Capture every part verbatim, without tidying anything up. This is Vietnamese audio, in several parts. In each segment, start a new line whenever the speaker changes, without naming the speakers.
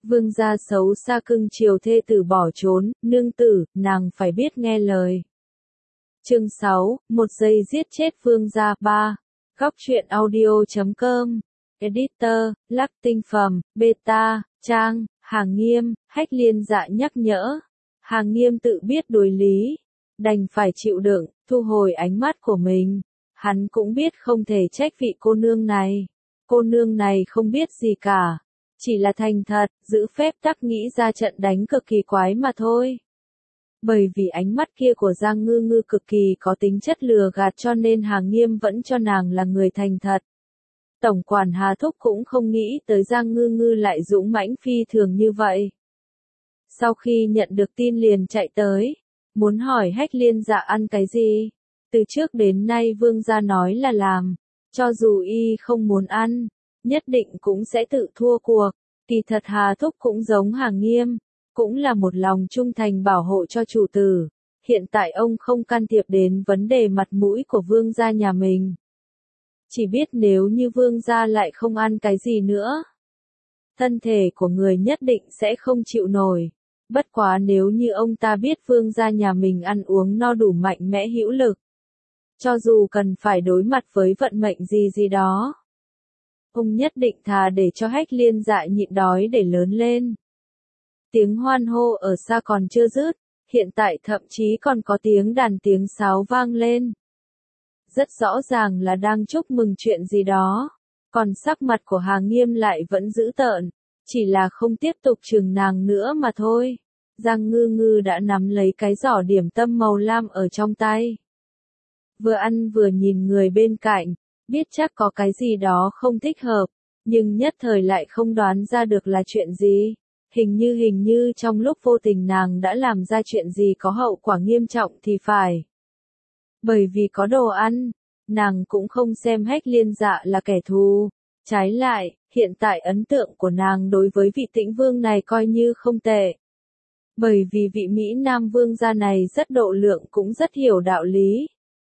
Vương gia xấu xa cưng chiều thê tử bỏ trốn, nương tử, nàng phải biết nghe lời. Chương sáu, một giây giết chết vương gia. Ba. Góc truyện audio chấm com. Editor, Lắc Tinh Phẩm, Beta, Trang, Hàng Nghiêm, Hách Liên Dạ nhắc nhở. Hàng Nghiêm tự biết đối lý, đành phải chịu đựng, thu hồi ánh mắt của mình. Hắn cũng biết không thể trách vị cô nương này. Cô nương này không biết gì cả. Chỉ là thành thật, giữ phép tắc nghĩ ra trận đánh cực kỳ quái mà thôi. Bởi vì ánh mắt kia của Giang Ngư Ngư cực kỳ có tính chất lừa gạt cho nên Hàng Nghiêm vẫn cho nàng là người thành thật. Tổng quản Hà Thúc cũng không nghĩ tới Giang Ngư Ngư lại dũng mãnh phi thường như vậy. Sau khi nhận được tin liền chạy tới, muốn hỏi Hách Liên Dạ ăn cái gì. Từ trước đến nay vương gia nói là làm, cho dù y không muốn ăn, nhất định cũng sẽ tự thua cuộc. Kỳ thật Hà Thúc cũng giống Hàng Nghiêm, cũng là một lòng trung thành bảo hộ cho chủ tử. Hiện tại ông không can thiệp đến vấn đề mặt mũi của vương gia nhà mình. Chỉ biết nếu như vương gia lại không ăn cái gì nữa, thân thể của người nhất định sẽ không chịu nổi. Bất quá nếu như ông ta biết vương gia nhà mình ăn uống no đủ mạnh mẽ hữu lực, cho dù cần phải đối mặt với vận mệnh gì gì đó, ông nhất định thà để cho Hách Liên Dạ nhịn đói để lớn lên. Tiếng hoan hô ở xa còn chưa dứt, hiện tại thậm chí còn có tiếng đàn tiếng sáo vang lên. Rất rõ ràng là đang chúc mừng chuyện gì đó, còn sắc mặt của Hàng Nghiêm lại vẫn dữ tợn, chỉ là không tiếp tục chừng nàng nữa mà thôi. Giang Ngư Ngư đã nắm lấy cái giỏ điểm tâm màu lam ở trong tay. Vừa ăn vừa nhìn người bên cạnh, biết chắc có cái gì đó không thích hợp, nhưng nhất thời lại không đoán ra được là chuyện gì. Hình như hình như trong lúc vô tình nàng đã làm ra chuyện gì có hậu quả nghiêm trọng thì phải. Bởi vì có đồ ăn, nàng cũng không xem Hách Liên Dạ là kẻ thù. Trái lại, hiện tại ấn tượng của nàng đối với vị Tĩnh Vương này coi như không tệ. Bởi vì vị Mỹ Nam Vương gia này rất độ lượng cũng rất hiểu đạo lý.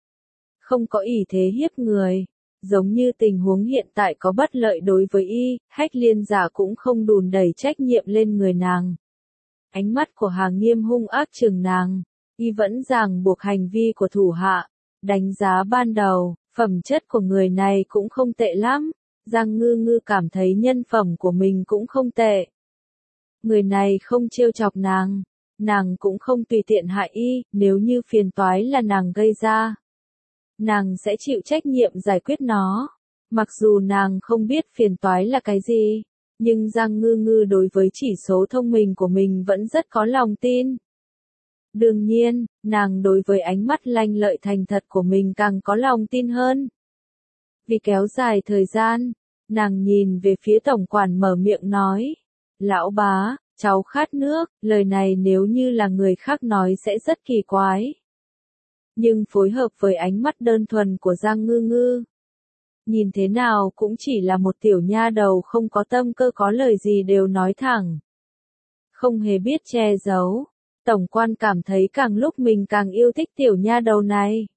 Không có ỷ thế hiếp người. Giống như tình huống hiện tại có bất lợi đối với y, Hách Liên Dạ cũng không đùn đẩy trách nhiệm lên người nàng. Ánh mắt của Hàng Nghiêm hung ác trừng nàng, y vẫn ràng buộc hành vi của thủ hạ. Đánh giá ban đầu, phẩm chất của người này cũng không tệ lắm. Giang Ngư Ngư cảm thấy nhân phẩm của mình cũng không tệ. Người này không trêu chọc nàng, nàng cũng không tùy tiện hại y, nếu như phiền toái là nàng gây ra, nàng sẽ chịu trách nhiệm giải quyết nó. Mặc dù nàng không biết phiền toái là cái gì, nhưng Giang Ngư Ngư đối với chỉ số thông minh của mình vẫn rất có lòng tin. Đương nhiên, nàng đối với ánh mắt lanh lợi thành thật của mình càng có lòng tin hơn. Vì kéo dài thời gian, nàng nhìn về phía tổng quản mở miệng nói. Lão bá, cháu khát nước, lời này nếu như là người khác nói sẽ rất kỳ quái. Nhưng phối hợp với ánh mắt đơn thuần của Giang Ngư Ngư, nhìn thế nào cũng chỉ là một tiểu nha đầu không có tâm cơ, có lời gì đều nói thẳng, không hề biết che giấu. Tổng quan cảm thấy càng lúc mình càng yêu thích tiểu nha đầu này.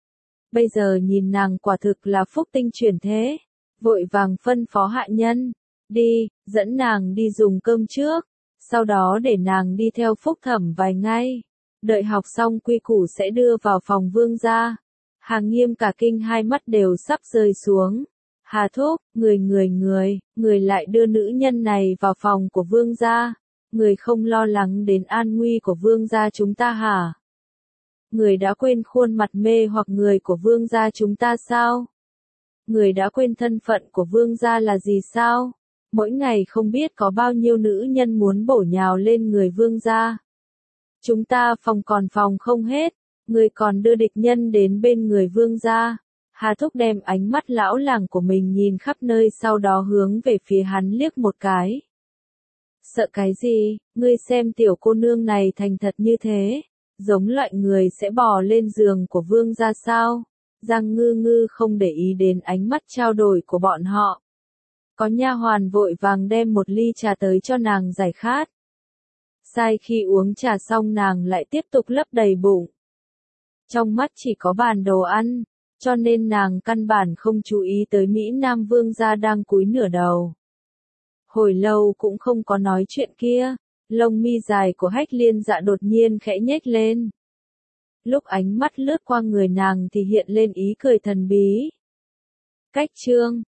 Bây giờ nhìn nàng quả thực là phúc tinh chuyển thế, vội vàng phân phó hạ nhân, đi, dẫn nàng đi dùng cơm trước, sau đó để nàng đi theo phúc thẩm vài ngày. Đợi học xong quy củ sẽ đưa vào phòng vương gia. Hàng Nghiêm cả kinh hai mắt đều sắp rơi xuống. Hà Thúc, người người người, người lại đưa nữ nhân này vào phòng của vương gia. Người không lo lắng đến an nguy của vương gia chúng ta hả? Người đã quên khuôn mặt mê hoặc người của vương gia chúng ta sao? Người đã quên thân phận của vương gia là gì sao? Mỗi ngày không biết có bao nhiêu nữ nhân muốn bổ nhào lên người vương gia. Chúng ta phòng còn phòng không hết, người còn đưa địch nhân đến bên người vương gia. Hà Thúc đem ánh mắt lão làng của mình nhìn khắp nơi, sau đó hướng về phía hắn liếc một cái. Sợ cái gì, ngươi xem tiểu cô nương này thành thật như thế, giống loại người sẽ bò lên giường của vương gia sao? Giang Ngư Ngư không để ý đến ánh mắt trao đổi của bọn họ. Có nha hoàn vội vàng đem một ly trà tới cho nàng giải khát. Sai khi uống trà xong nàng lại tiếp tục lấp đầy bụng. Trong mắt chỉ có bàn đồ ăn, cho nên nàng căn bản không chú ý tới Mỹ Nam Vương gia đang cúi nửa đầu. Hồi lâu cũng không có nói chuyện kia, lông mi dài của Hách Liên Dạ đột nhiên khẽ nhếch lên. Lúc ánh mắt lướt qua người nàng thì hiện lên ý cười thần bí. Cách chương